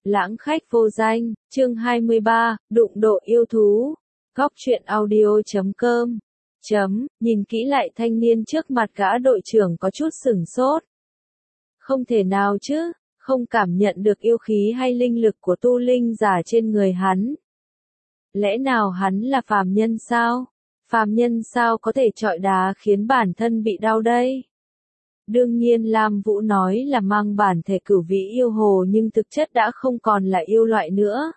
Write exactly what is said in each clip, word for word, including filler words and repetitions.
Lãng khách vô danh, chương hai mươi ba, đụng độ yêu thú. Góc truyện audio chấm com. Chấm, nhìn kỹ lại thanh niên trước mặt gã đội trưởng có chút sửng sốt. Không thể nào chứ, không cảm nhận được yêu khí hay linh lực của tu linh giả trên người hắn. Lẽ nào hắn là phàm nhân sao? Phàm nhân sao có thể chọi đá khiến bản thân bị đau đây? Đương nhiên Lam Vũ nói là mang bản thể cửu vĩ yêu hồ nhưng thực chất đã không còn là yêu loại nữa.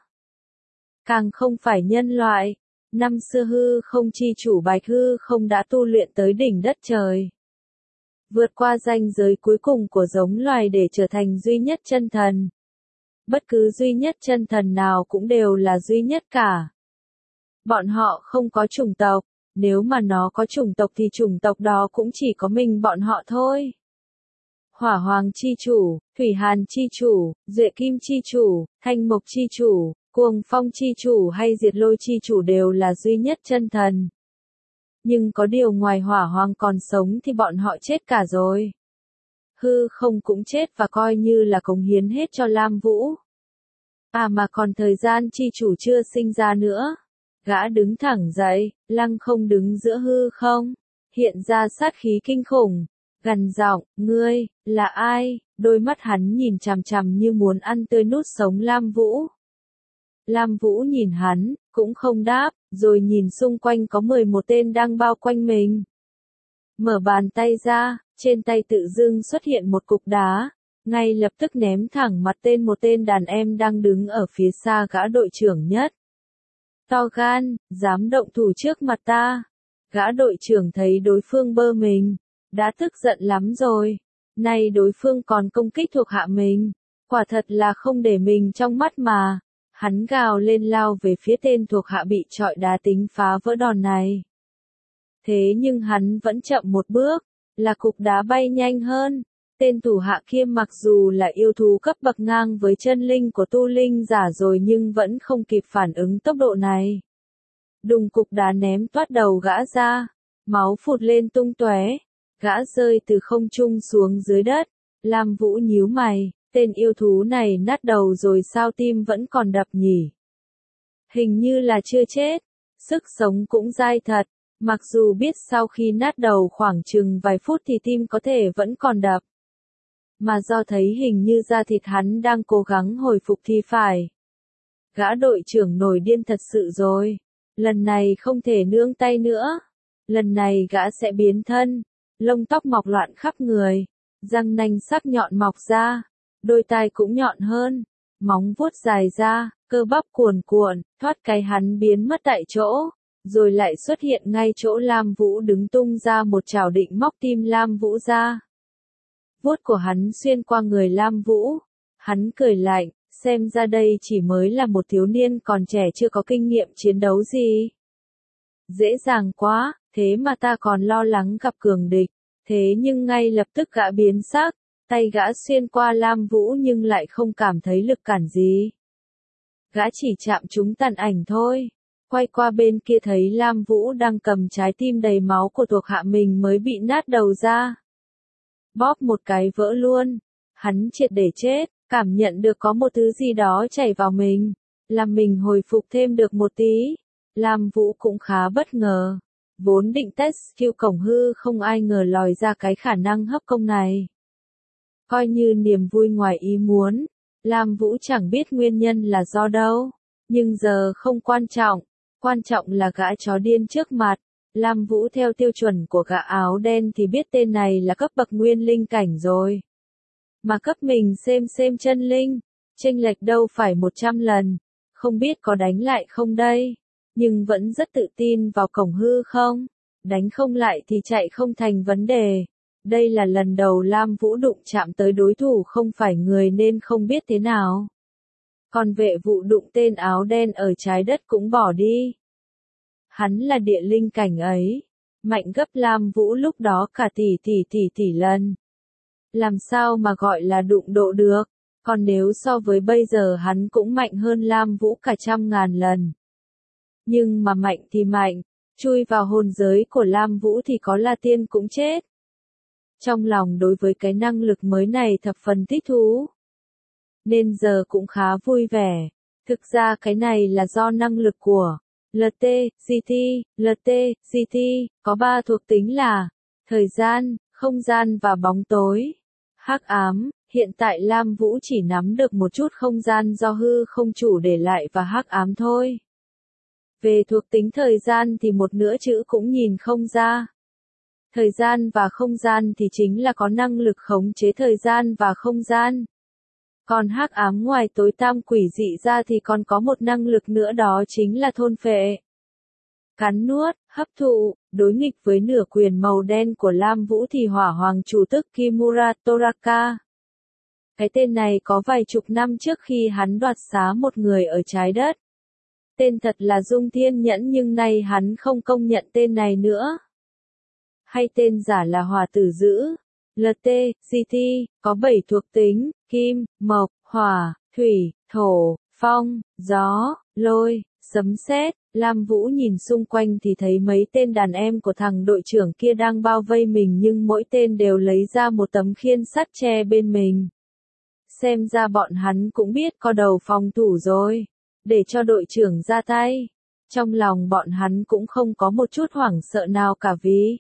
Càng không phải nhân loại. Năm xưa hư không chi chủ Bạch Hư không đã tu luyện tới đỉnh đất trời. Vượt qua ranh giới cuối cùng của giống loài để trở thành duy nhất chân thần. Bất cứ duy nhất chân thần nào cũng đều là duy nhất cả. Bọn họ không có chủng tộc, nếu mà nó có chủng tộc thì chủng tộc đó cũng chỉ có mình bọn họ thôi. Hỏa Hoàng chi chủ, Thủy Hàn chi chủ, Duệ Kim chi chủ, Thanh Mộc chi chủ, Cuồng Phong chi chủ hay Diệt Lôi chi chủ đều là duy nhất chân thần. Nhưng có điều ngoài Hỏa Hoàng còn sống thì bọn họ chết cả rồi. Hư không cũng chết và coi như là cống hiến hết cho Lam Vũ. À mà còn thời gian chi chủ chưa sinh ra nữa. Gã đứng thẳng dậy, lăng không đứng giữa hư không, hiện ra sát khí kinh khủng, gằn giọng, ngươi, là ai? Đôi mắt hắn nhìn chằm chằm như muốn ăn tươi nuốt sống Lam Vũ. Lam Vũ nhìn hắn, cũng không đáp, rồi nhìn xung quanh có mười một tên đang bao quanh mình. Mở bàn tay ra, trên tay tự dưng xuất hiện một cục đá, ngay lập tức ném thẳng mặt tên một tên đàn em đang đứng ở phía xa gã đội trưởng nhất. To gan, dám động thủ trước mặt ta. Gã đội trưởng thấy đối phương bơ mình, đã tức giận lắm rồi. Nay đối phương còn công kích thuộc hạ mình, quả thật là không để mình trong mắt mà. Hắn gào lên lao về phía tên thuộc hạ bị chọi đá tính phá vỡ đòn này. Thế nhưng hắn vẫn chậm một bước, là cục đá bay nhanh hơn. Tên thủ hạ kia mặc dù là yêu thú cấp bậc ngang với chân linh của tu linh giả rồi nhưng vẫn không kịp phản ứng tốc độ này. Đùng, cục đá ném toát đầu gã ra, máu phụt lên tung tóe, gã rơi từ không trung xuống dưới đất. Lam Vũ nhíu mày, tên yêu thú này nát đầu rồi sao tim vẫn còn đập nhỉ? Hình như là chưa chết, sức sống cũng dai thật, mặc dù biết sau khi nát đầu khoảng chừng vài phút thì tim có thể vẫn còn đập. Mà do thấy hình như da thịt hắn đang cố gắng hồi phục thì phải. Gã đội trưởng nổi điên thật sự rồi. Lần này không thể nương tay nữa. Lần này gã sẽ biến thân. Lông tóc mọc loạn khắp người. Răng nanh sắc nhọn mọc ra. Đôi tai cũng nhọn hơn. Móng vuốt dài ra. Cơ bắp cuồn cuộn. Thoát cái hắn biến mất tại chỗ. Rồi lại xuất hiện ngay chỗ Lam Vũ đứng, tung ra một chảo định móc tim Lam Vũ ra. Vuốt của hắn xuyên qua người Lam Vũ. Hắn cười lạnh, xem ra đây chỉ mới là một thiếu niên còn trẻ chưa có kinh nghiệm chiến đấu gì. Dễ dàng quá, thế mà ta còn lo lắng gặp cường địch. Thế nhưng ngay lập tức gã biến sắc, tay gã xuyên qua Lam Vũ nhưng lại không cảm thấy lực cản gì. Gã chỉ chạm trúng tàn ảnh thôi. Quay qua bên kia thấy Lam Vũ đang cầm trái tim đầy máu của thuộc hạ mình mới bị nát đầu ra. Bóp một cái vỡ luôn. Hắn triệt để chết, cảm nhận được có một thứ gì đó chảy vào mình, làm mình hồi phục thêm được một tí. Lam Vũ cũng khá bất ngờ. Vốn định test skill cổng hư không ai ngờ lòi ra cái khả năng hấp công này. Coi như niềm vui ngoài ý muốn. Lam Vũ chẳng biết nguyên nhân là do đâu. Nhưng giờ không quan trọng. Quan trọng là gã chó điên trước mặt. Lam Vũ theo tiêu chuẩn của gã áo đen thì biết tên này là cấp bậc nguyên linh cảnh rồi. Mà cấp mình xem xem chân linh, chênh lệch đâu phải một trăm lần, không biết có đánh lại không đây, nhưng vẫn rất tự tin vào cổng hư không, đánh không lại thì chạy không thành vấn đề. Đây là lần đầu Lam Vũ đụng chạm tới đối thủ không phải người nên không biết thế nào. Còn vệ vụ đụng tên áo đen ở trái đất cũng bỏ đi. Hắn là địa linh cảnh ấy, mạnh gấp Lam Vũ lúc đó cả tỷ tỷ tỷ tỷ lần. Làm sao mà gọi là đụng độ được, còn nếu so với bây giờ hắn cũng mạnh hơn Lam Vũ cả trăm ngàn lần. Nhưng mà mạnh thì mạnh, chui vào hồn giới của Lam Vũ thì có là tiên cũng chết. Trong lòng đối với cái năng lực mới này thập phần thích thú. nên giờ cũng khá vui vẻ. Thực ra cái này là do năng lực của lờ tê giê tê. lờ tê giê tê có ba thuộc tính là thời gian, không gian và bóng tối. Hắc ám, hiện tại Lam Vũ chỉ nắm được một chút không gian do hư không chủ để lại và hắc ám thôi. Về thuộc tính thời gian thì một nửa chữ cũng nhìn không ra. Thời gian và không gian thì chính là có năng lực khống chế thời gian và không gian. Còn hắc ám ngoài tối tăm quỷ dị ra thì còn có một năng lực nữa, đó chính là thôn phệ. Cắn nuốt, hấp thụ, đối nghịch với nửa quyền màu đen của Lam Vũ thì hỏa hoàng chủ tức Kimura Toraka. Cái tên này có vài chục năm trước khi hắn đoạt xá một người ở trái đất. Tên thật là Dung Thiên Nhẫn nhưng nay hắn không công nhận tên này nữa. Hay tên giả là Hỏa Tử Dữ. lờ tê giê tê có bảy thuộc tính: kim, mộc, hỏa, thủy, thổ, phong, gió, lôi, sấm sét. Lam Vũ nhìn xung quanh thì thấy mấy tên đàn em của thằng đội trưởng kia đang bao vây mình, nhưng mỗi tên đều lấy ra một tấm khiên sắt che bên mình. Xem ra bọn hắn cũng biết có đầu phòng thủ rồi, để cho đội trưởng ra tay. Trong lòng bọn hắn cũng không có một chút hoảng sợ nào cả, vì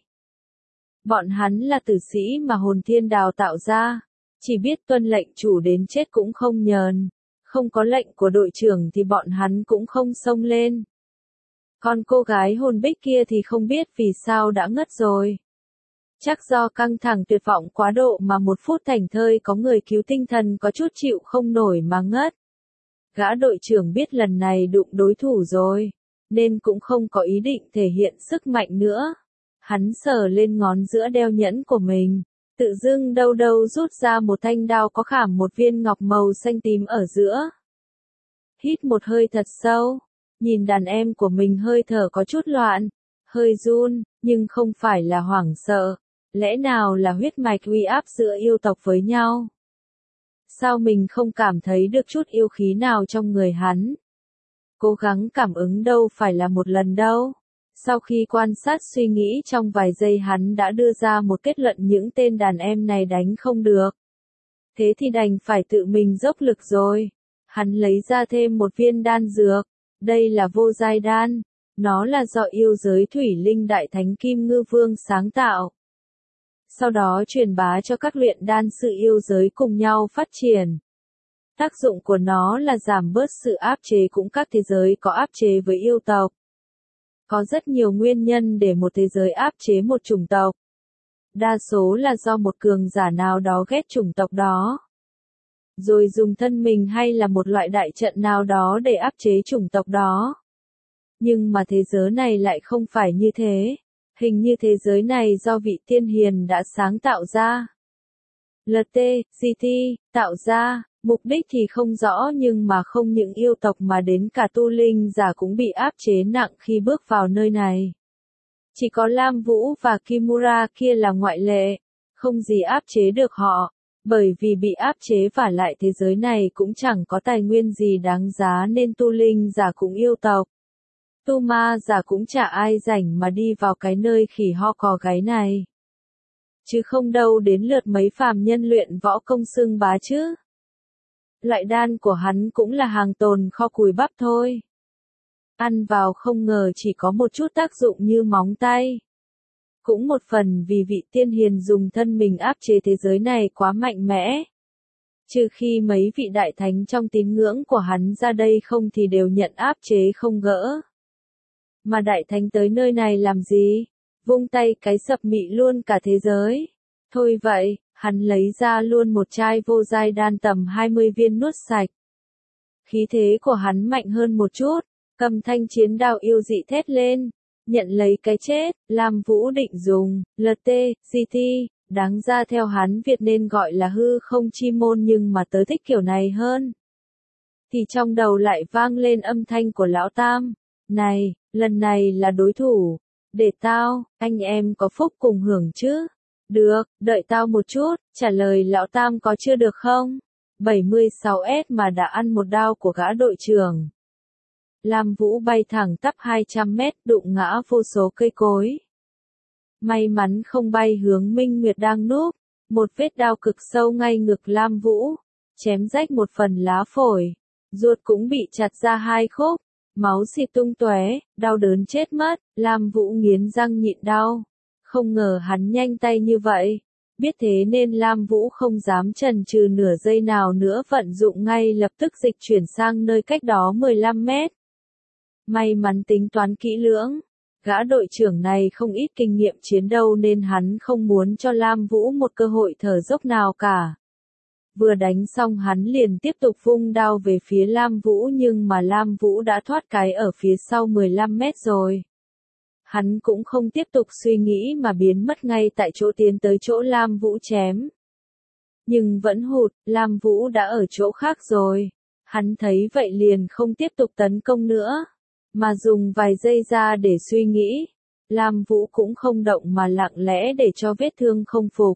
bọn hắn là tử sĩ mà hồn thiên đào tạo ra, chỉ biết tuân lệnh chủ đến chết cũng không nhờn. Không có lệnh của đội trưởng thì bọn hắn cũng không xông lên. Còn cô gái hồn bích kia thì không biết vì sao đã ngất rồi. Chắc do căng thẳng tuyệt vọng quá độ mà một phút thảnh thơi có người cứu tinh thần có chút chịu không nổi mà ngất. Gã đội trưởng biết lần này đụng đối thủ rồi, nên cũng không có ý định thể hiện sức mạnh nữa. Hắn sờ lên ngón giữa đeo nhẫn của mình, tự dưng đâu đâu rút ra một thanh đao có khảm một viên ngọc màu xanh tím ở giữa. Hít một hơi thật sâu, nhìn đàn em của mình hơi thở có chút loạn, hơi run, nhưng không phải là hoảng sợ. Lẽ nào là huyết mạch uy áp giữa yêu tộc với nhau? Sao mình không cảm thấy được chút yêu khí nào trong người hắn? Cố gắng cảm ứng đâu phải là một lần đâu. Sau khi quan sát suy nghĩ trong vài giây, hắn đã đưa ra một kết luận: những tên đàn em này đánh không được. Thế thì đành phải tự mình dốc lực rồi. Hắn lấy ra thêm một viên đan dược. Đây là vô giai đan. Nó là do yêu giới thủy linh đại thánh Kim Ngư Vương sáng tạo. Sau đó truyền bá cho các luyện đan sư yêu giới cùng nhau phát triển. Tác dụng của nó là giảm bớt sự áp chế cũng các thế giới có áp chế với yêu tộc. Có rất nhiều nguyên nhân để một thế giới áp chế một chủng tộc. Đa số là do một cường giả nào đó ghét chủng tộc đó, rồi dùng thân mình hay là một loại đại trận nào đó để áp chế chủng tộc đó. Nhưng mà thế giới này lại không phải như thế. Hình như thế giới này do vị tiên hiền đã sáng tạo ra. lờ tê giê tê tạo ra, mục đích thì không rõ, nhưng mà không những yêu tộc mà đến cả tu linh giả cũng bị áp chế nặng khi bước vào nơi này. Chỉ có Lam Vũ và Kimura kia là ngoại lệ, không gì áp chế được họ, bởi vì bị áp chế và lại thế giới này cũng chẳng có tài nguyên gì đáng giá nên tu linh giả cũng yêu tộc. Tu ma giả cũng chả ai rảnh mà đi vào cái nơi khỉ ho cò gáy này. Chứ không đâu đến lượt mấy phàm nhân luyện võ công xưng bá chứ. Loại đan của hắn cũng là hàng tồn kho cùi bắp thôi. Ăn vào không ngờ chỉ có một chút tác dụng như móng tay. Cũng một phần vì vị tiên hiền dùng thân mình áp chế thế giới này quá mạnh mẽ. Trừ khi mấy vị đại thánh trong tín ngưỡng của hắn ra đây, không thì đều nhận áp chế không gỡ. Mà đại thánh tới nơi này làm gì? Vung tay cái sập mị luôn cả thế giới. Thôi vậy, hắn lấy ra luôn một chai vô giai đan tầm hai mươi viên nuốt sạch. Khí thế của hắn mạnh hơn một chút, cầm thanh chiến đao yêu dị thét lên, nhận lấy cái chết. Lam Vũ định dùng lờ tê giê tê, đáng ra theo hắn Việt nên gọi là hư không chi môn, nhưng mà tớ thích kiểu này hơn. Thì trong đầu lại vang lên âm thanh của lão Tam. Này, lần này là đối thủ. Để tao, anh em có phúc cùng hưởng chứ. Được, đợi tao một chút, trả lời lão Tam có chưa được không? bảy mươi sáu S mà đã ăn một đao của gã đội trưởng. Lam Vũ bay thẳng tắp hai trăm mét, đụng ngã vô số cây cối. May mắn không bay hướng Minh Nguyệt đang núp, một vết đao cực sâu ngay ngực Lam Vũ. chém rách một phần lá phổi, ruột cũng bị chặt ra hai khúc, máu xịt tung tóe, đau đớn chết mất, Lam Vũ nghiến răng nhịn đau. Không ngờ hắn nhanh tay như vậy. Biết thế nên Lam Vũ không dám chần chừ nửa giây nào nữa, vận dụng ngay lập tức dịch chuyển sang nơi cách đó mười lăm mét. May mắn tính toán kỹ lưỡng, gã đội trưởng này không ít kinh nghiệm chiến đấu nên hắn không muốn cho Lam Vũ một cơ hội thở dốc nào cả. Vừa đánh xong hắn liền tiếp tục vung đao về phía Lam Vũ, nhưng mà Lam Vũ đã thoát cái ở phía sau mười lăm mét rồi. Hắn cũng không tiếp tục suy nghĩ mà biến mất ngay tại chỗ, tiến tới chỗ Lam Vũ chém. Nhưng vẫn hụt, Lam Vũ đã ở chỗ khác rồi. Hắn thấy vậy liền không tiếp tục tấn công nữa, mà dùng vài giây ra để suy nghĩ. Lam Vũ cũng không động mà lặng lẽ để cho vết thương không phục.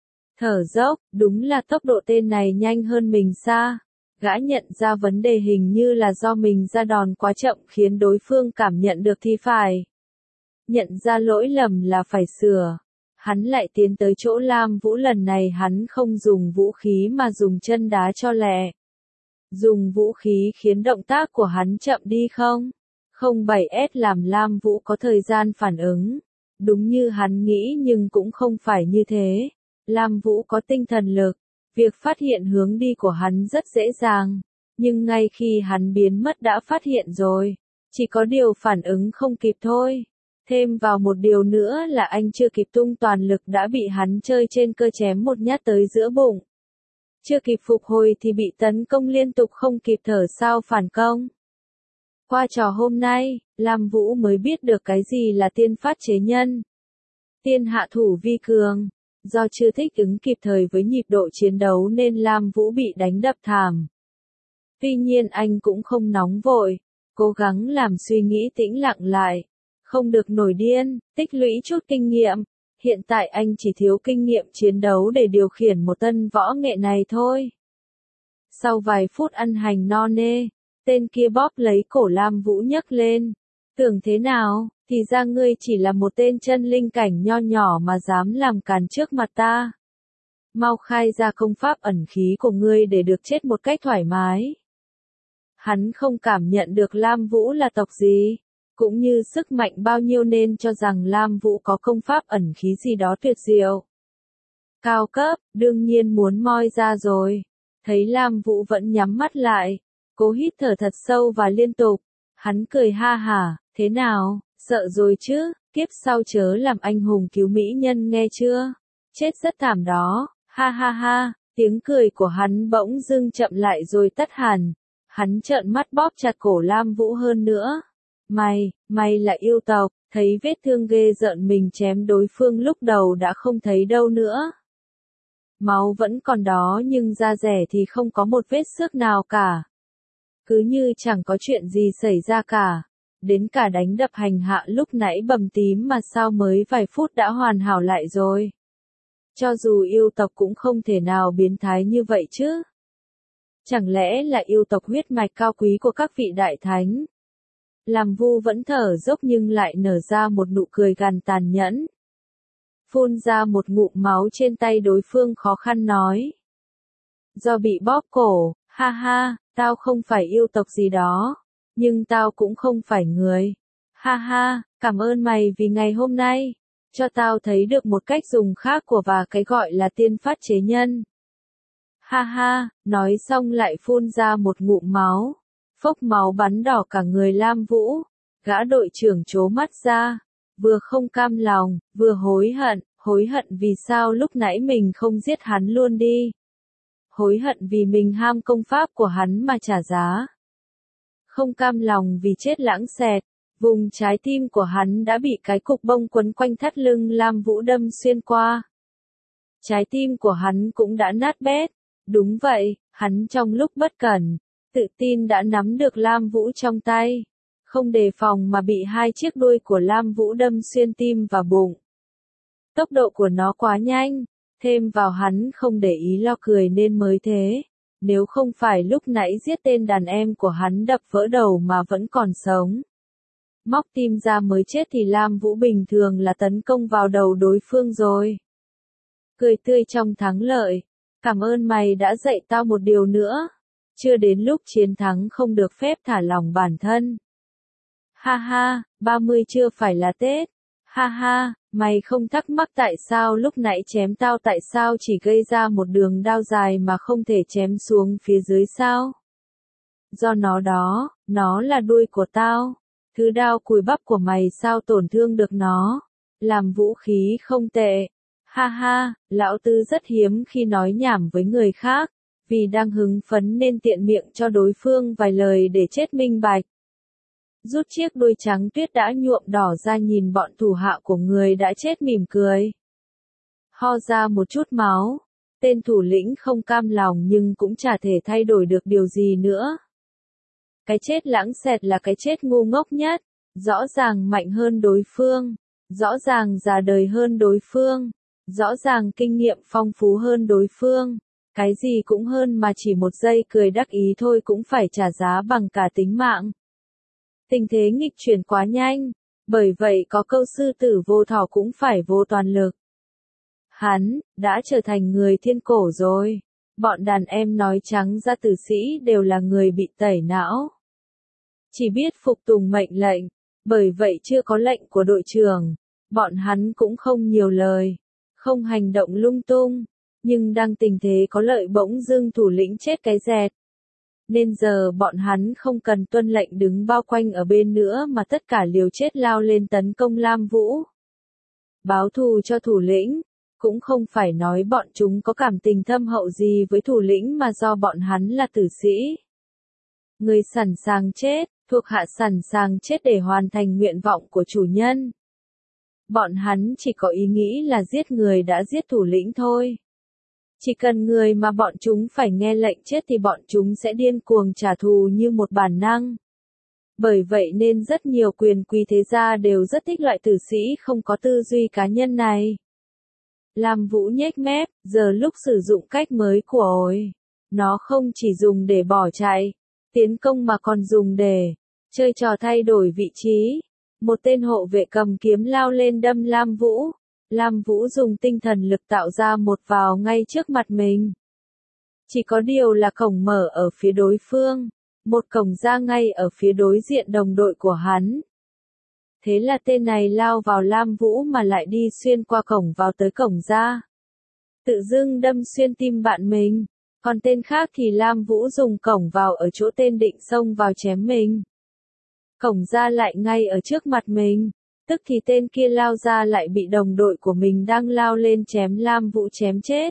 Thở dốc, đúng là tốc độ tên này nhanh hơn mình xa. Gã nhận ra vấn đề hình như là do mình ra đòn quá chậm khiến đối phương cảm nhận được thì phải. Nhận ra lỗi lầm là phải sửa. Hắn lại tiến tới chỗ Lam Vũ, lần này hắn không dùng vũ khí mà dùng chân đá cho lẹ. Dùng vũ khí khiến động tác của hắn chậm đi không? Không bảy S làm Lam Vũ có thời gian phản ứng. Đúng như hắn nghĩ nhưng cũng không phải như thế. Lam Vũ có tinh thần lực. Việc phát hiện hướng đi của hắn rất dễ dàng. Nhưng ngay khi hắn biến mất đã phát hiện rồi. Chỉ có điều phản ứng không kịp thôi. Thêm vào một điều nữa là anh chưa kịp tung toàn lực đã bị hắn chơi trên cơ chém một nhát tới giữa bụng. Chưa kịp phục hồi thì bị tấn công liên tục, không kịp thở sao phản công. Qua trò hôm nay, Lam Vũ mới biết được cái gì là tiên phát chế nhân. Tiên hạ thủ vi cường. Do chưa thích ứng kịp thời với nhịp độ chiến đấu nên Lam Vũ bị đánh đập thảm. Tuy nhiên anh cũng không nóng vội, cố gắng làm suy nghĩ tĩnh lặng lại. Không được nổi điên, tích lũy chút kinh nghiệm. Hiện tại anh chỉ thiếu kinh nghiệm chiến đấu để điều khiển một tân võ nghệ này thôi. Sau vài phút ăn hành no nê, tên kia bóp lấy cổ Lam Vũ nhấc lên. Tưởng thế nào, thì ra ngươi chỉ là một tên chân linh cảnh nho nhỏ mà dám làm càn trước mặt ta. Mau khai ra công pháp ẩn khí của ngươi để được chết một cách thoải mái. Hắn không cảm nhận được Lam Vũ là tộc gì, cũng như sức mạnh bao nhiêu nên cho rằng Lam Vũ có công pháp ẩn khí gì đó tuyệt diệu. Cao cấp, đương nhiên muốn moi ra rồi. Thấy Lam Vũ vẫn nhắm mắt lại, cố hít thở thật sâu và liên tục. Hắn cười ha hả, thế nào, sợ rồi chứ, kiếp sau chớ làm anh hùng cứu mỹ nhân nghe chưa? Chết rất thảm đó, ha ha ha, tiếng cười của hắn bỗng dưng chậm lại rồi tắt hẳn. Hắn trợn mắt bóp chặt cổ Lam Vũ hơn nữa. Mày, mày là yêu tộc, thấy vết thương ghê rợn mình chém đối phương lúc đầu đã không thấy đâu nữa. Máu vẫn còn đó nhưng da rẻ thì không có một vết xước nào cả. Cứ như chẳng có chuyện gì xảy ra cả. Đến cả đánh đập hành hạ lúc nãy bầm tím mà sao mới vài phút đã hoàn hảo lại rồi. Cho dù yêu tộc cũng không thể nào biến thái như vậy chứ. Chẳng lẽ là yêu tộc huyết mạch cao quý của các vị đại thánh? Lam Vũ vẫn thở dốc nhưng lại nở ra một nụ cười gằn tàn nhẫn. Phun ra một ngụm máu trên tay đối phương, khó khăn nói. Do bị bóp cổ, ha ha, tao không phải yêu tộc gì đó. Nhưng tao cũng không phải người. Ha ha, cảm ơn mày vì ngày hôm nay. Cho tao thấy được một cách dùng khác của và cái gọi là tiên phát chế nhân. Ha ha, nói xong lại phun ra một ngụm máu. Phốc máu bắn đỏ cả người Lam Vũ. Gã đội trưởng trố mắt ra. Vừa không cam lòng, vừa hối hận. Hối hận vì sao lúc nãy mình không giết hắn luôn đi. Hối hận vì mình ham công pháp của hắn mà trả giá. Không cam lòng vì chết lãng xẹt. Vùng trái tim của hắn đã bị cái cục bông quấn quanh thắt lưng Lam Vũ đâm xuyên qua. Trái tim của hắn cũng đã nát bét. Đúng vậy, hắn trong lúc bất cẩn, tự tin đã nắm được Lam Vũ trong tay. Không đề phòng mà bị hai chiếc đuôi của Lam Vũ đâm xuyên tim và bụng. Tốc độ của nó quá nhanh, thêm vào hắn không để ý lo cười nên mới thế. Nếu không phải lúc nãy giết tên đàn em của hắn đập vỡ đầu mà vẫn còn sống. Móc tim ra mới chết thì Lam Vũ bình thường là tấn công vào đầu đối phương rồi. Cười tươi trong thắng lợi, Cảm ơn mày đã dạy tao một điều nữa. Chưa đến lúc chiến thắng không được phép thả lỏng bản thân. Ha ha, ba mươi chưa phải là Tết. Ha ha, mày không thắc mắc tại sao lúc nãy chém tao tại sao chỉ gây ra một đường đao dài mà không thể chém xuống phía dưới sao? Do nó đó, nó là đuôi của tao. Thứ đao cùi bắp của mày sao tổn thương được nó? Làm vũ khí không tệ. Ha ha, lão Tư rất hiếm khi nói nhảm với người khác, vì đang hứng phấn nên tiện miệng cho đối phương vài lời để chết minh bạch. Rút chiếc đuôi trắng tuyết đã nhuộm đỏ ra nhìn bọn thủ hạ của người đã chết mỉm cười. Ho ra một chút máu. Tên thủ lĩnh không cam lòng nhưng cũng chả thể thay đổi được điều gì nữa. Cái chết lãng xẹt là cái chết ngu ngốc nhất. Rõ ràng mạnh hơn đối phương. Rõ ràng già đời hơn đối phương. Rõ ràng kinh nghiệm phong phú hơn đối phương. Cái gì cũng hơn mà chỉ một giây cười đắc ý thôi cũng phải trả giá bằng cả tính mạng. Tình thế nghịch chuyển quá nhanh, bởi vậy có câu sư tử vô thỏ cũng phải vô toàn lực. Hắn, đã trở thành người thiên cổ rồi. Bọn đàn em nói trắng ra tử sĩ đều là người bị tẩy não. Chỉ biết phục tùng mệnh lệnh, bởi vậy chưa có lệnh của đội trưởng, bọn hắn cũng không nhiều lời, không hành động lung tung, nhưng đang tình thế có lợi bỗng dưng thủ lĩnh chết cái dẹt. Nên giờ bọn hắn không cần tuân lệnh đứng bao quanh ở bên nữa mà tất cả liều chết lao lên tấn công Lam Vũ. Báo thù cho thủ lĩnh, cũng không phải nói bọn chúng có cảm tình thâm hậu gì với thủ lĩnh mà do bọn hắn là tử sĩ. Người sẵn sàng chết, thuộc hạ sẵn sàng chết để hoàn thành nguyện vọng của chủ nhân. Bọn hắn chỉ có ý nghĩ là giết người đã giết thủ lĩnh thôi. Chỉ cần người mà bọn chúng phải nghe lệnh chết thì bọn chúng sẽ điên cuồng trả thù như một bản năng. Bởi vậy nên rất nhiều quyền quý thế gia đều rất thích loại tử sĩ không có tư duy cá nhân này. Lam Vũ nhếch mép, giờ lúc sử dụng cách mới của ổi. Nó không chỉ dùng để bỏ chạy, tiến công mà còn dùng để chơi trò thay đổi vị trí. Một tên hộ vệ cầm kiếm lao lên đâm Lam Vũ. Lam Vũ dùng tinh thần lực tạo ra một vào ngay trước mặt mình. Chỉ có điều là cổng mở ở phía đối phương, một cổng ra ngay ở phía đối diện đồng đội của hắn. Thế là tên này lao vào Lam Vũ mà lại đi xuyên qua cổng vào tới cổng ra. Tự dưng đâm xuyên tim bạn mình, còn tên khác thì Lam Vũ dùng cổng vào ở chỗ tên định xông vào chém mình. Cổng ra lại ngay ở trước mặt mình. Tức thì tên kia lao ra lại bị đồng đội của mình đang lao lên chém Lam Vũ chém chết.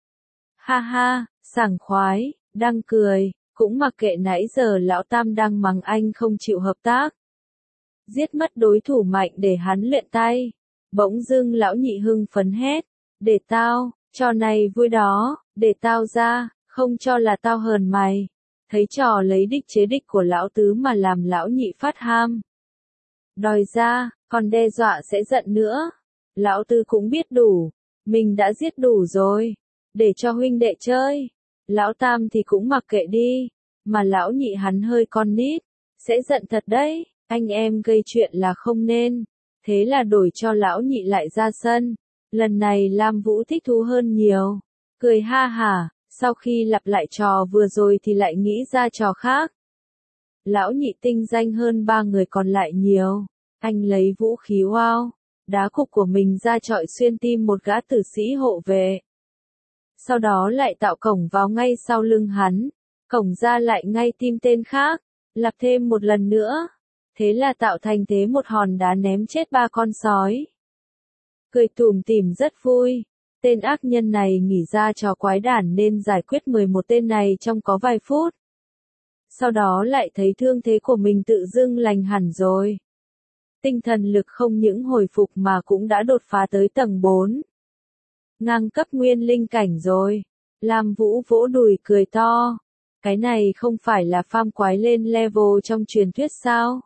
Ha ha, sảng khoái, đang cười, cũng mặc kệ nãy giờ lão Tam đang mắng anh không chịu hợp tác. Giết mất đối thủ mạnh để hắn luyện tay. Bỗng dưng lão Nhị hưng phấn hét, để tao, trò này vui đó, để tao ra, không cho là tao hờn mày. Thấy trò lấy đích chế đích của lão Tứ mà làm lão Nhị phát ham. Đòi ra, còn đe dọa sẽ giận nữa. Lão Tư cũng biết đủ, mình đã giết đủ rồi, để cho huynh đệ chơi. Lão Tam thì cũng mặc kệ đi, mà lão Nhị hắn hơi con nít, sẽ giận thật đấy, anh em gây chuyện là không nên. Thế là đổi cho lão Nhị lại ra sân. Lần này Lam Vũ thích thú hơn nhiều, cười ha hả, sau khi lặp lại trò vừa rồi thì lại nghĩ ra trò khác. Lão Nhị tinh danh hơn ba người còn lại nhiều. Anh lấy vũ khí wow, đá cục của mình ra chọi xuyên tim một gã tử sĩ hộ vệ. Sau đó lại tạo cổng vào ngay sau lưng hắn, cổng ra lại ngay tim tên khác, lặp thêm một lần nữa. Thế là tạo thành thế một hòn đá ném chết ba con sói. Cười tủm tỉm rất vui. Tên ác nhân này nghỉ ra trò quái đản nên giải quyết mười một tên này trong có vài phút. Sau đó lại thấy thương thế của mình tự dưng lành hẳn rồi. Tinh thần lực không những hồi phục mà cũng đã đột phá tới tầng bốn. Ngang cấp nguyên linh cảnh rồi. Lam Vũ vỗ đùi cười to. Cái này không phải là farm quái lên level trong truyền thuyết sao?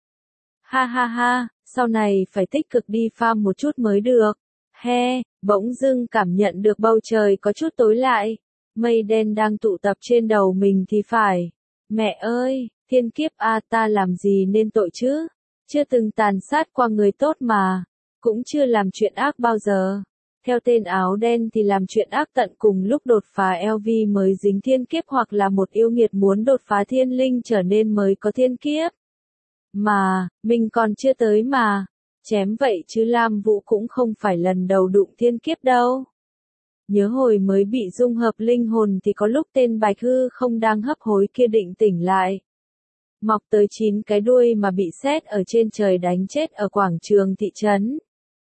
Ha ha ha, sau này phải tích cực đi farm một chút mới được. He, bỗng dưng cảm nhận được bầu trời có chút tối lại. Mây đen đang tụ tập trên đầu mình thì phải. Mẹ ơi, thiên kiếp a ta làm gì nên tội chứ? Chưa từng tàn sát qua người tốt mà, cũng chưa làm chuyện ác bao giờ. Theo tên áo đen thì làm chuyện ác tận cùng lúc đột phá lờ vê mới dính thiên kiếp, hoặc là một yêu nghiệt muốn đột phá thiên linh trở nên mới có thiên kiếp. Mà, mình còn chưa tới mà. Chém vậy chứ Lam Vũ cũng không phải lần đầu đụng thiên kiếp đâu. Nhớ hồi mới bị dung hợp linh hồn thì có lúc tên Bạch Hư không đang hấp hối kia định tỉnh lại. Mọc tới chín cái đuôi mà bị sét ở trên trời đánh chết ở quảng trường thị trấn.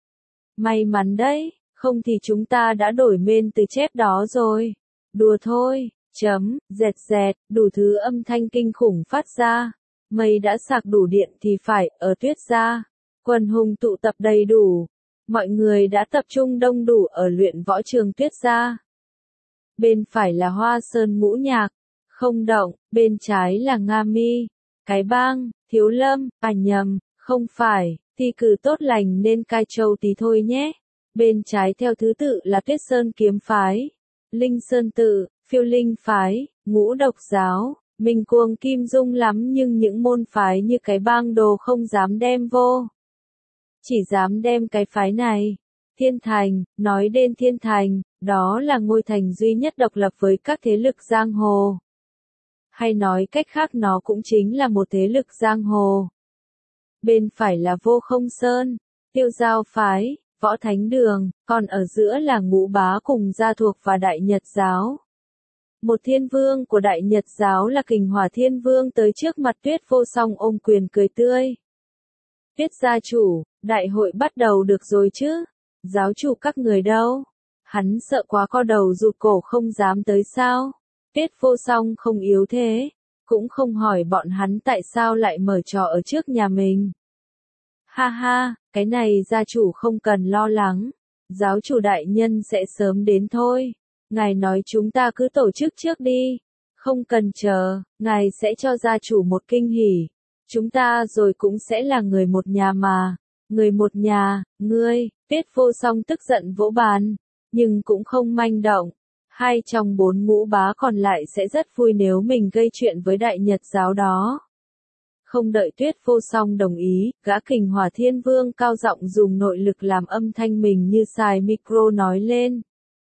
May mắn đấy, không thì chúng ta đã đổi tên từ chép đó rồi. Đùa thôi, chấm, dẹt dẹt, đủ thứ âm thanh kinh khủng phát ra. Mây đã sạc đủ điện thì phải, ở Tuyết Gia. Quần hùng tụ tập đầy đủ. Mọi người đã tập trung đông đủ ở luyện võ trường Tuyết Gia. Bên phải là Hoa Sơn Ngũ Nhạc, không động, bên trái là Nga Mi, Cái Bang, Thiếu Lâm, à nhầm, không phải, thi cử tốt lành nên Cai Châu tí thôi nhé. Bên trái theo thứ tự là Tuyết Sơn Kiếm Phái, Linh Sơn Tự, Phiêu Linh Phái, Ngũ Độc Giáo. Mình cuồng Kim Dung lắm nhưng những môn phái như Cái Bang đồ không dám đem vô. Chỉ dám đem cái phái này. Thiên Thành, nói đến Thiên Thành, đó là ngôi thành duy nhất độc lập với các thế lực giang hồ. Hay nói cách khác nó cũng chính là một thế lực giang hồ. Bên phải là Vô Không Sơn, Tiêu Giao Phái, Võ Thánh Đường, còn ở giữa là Ngũ Bá cùng Gia Thuộc và Đại Nhật Giáo. Một thiên vương của Đại Nhật Giáo là Kình Hỏa Thiên Vương tới trước mặt Tuyết Vô Song ôm quyền cười tươi. Tuyết gia chủ, đại hội bắt đầu được rồi chứ? Giáo chủ các người đâu? Hắn sợ quá co đầu rụt cổ không dám tới sao? Tuyết Vô Song không yếu thế, cũng không hỏi bọn hắn tại sao lại mở trò ở trước nhà mình. Ha ha, cái này gia chủ không cần lo lắng, giáo chủ đại nhân sẽ sớm đến thôi. Ngài nói chúng ta cứ tổ chức trước đi, không cần chờ, ngài sẽ cho gia chủ một kinh hỉ. Chúng ta rồi cũng sẽ là người một nhà mà. Người một nhà, ngươi, Tuyết Vô Song tức giận vỗ bàn, nhưng cũng không manh động. Hai trong bốn Ngũ Bá còn lại sẽ rất vui nếu mình gây chuyện với Đại Nhật Giáo đó. Không đợi Tuyết Vô Song đồng ý, gã Kình Hỏa Thiên Vương cao giọng dùng nội lực làm âm thanh mình như xài micro nói lên.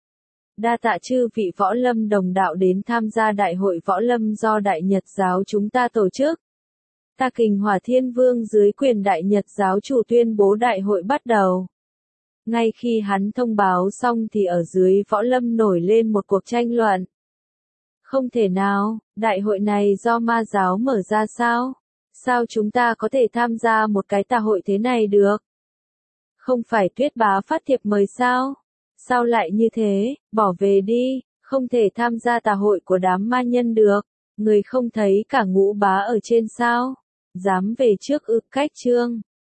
Đa tạ chư vị võ lâm đồng đạo đến tham gia đại hội võ lâm do Đại Nhật Giáo chúng ta tổ chức. Ta Kình Hỏa Thiên Vương dưới quyền Đại Nhật Giáo chủ tuyên bố đại hội bắt đầu. Ngay khi hắn thông báo xong thì ở dưới võ lâm nổi lên một cuộc tranh luận. Không thể nào, đại hội này do ma giáo mở ra sao? Sao chúng ta có thể tham gia một cái tà hội thế này được? Không phải Tuyết Bá phát thiệp mời sao? Sao lại như thế, bỏ về đi, không thể tham gia tà hội của đám ma nhân được. Người không thấy cả Ngũ Bá ở trên sao? Dám về trước ư? Cách chương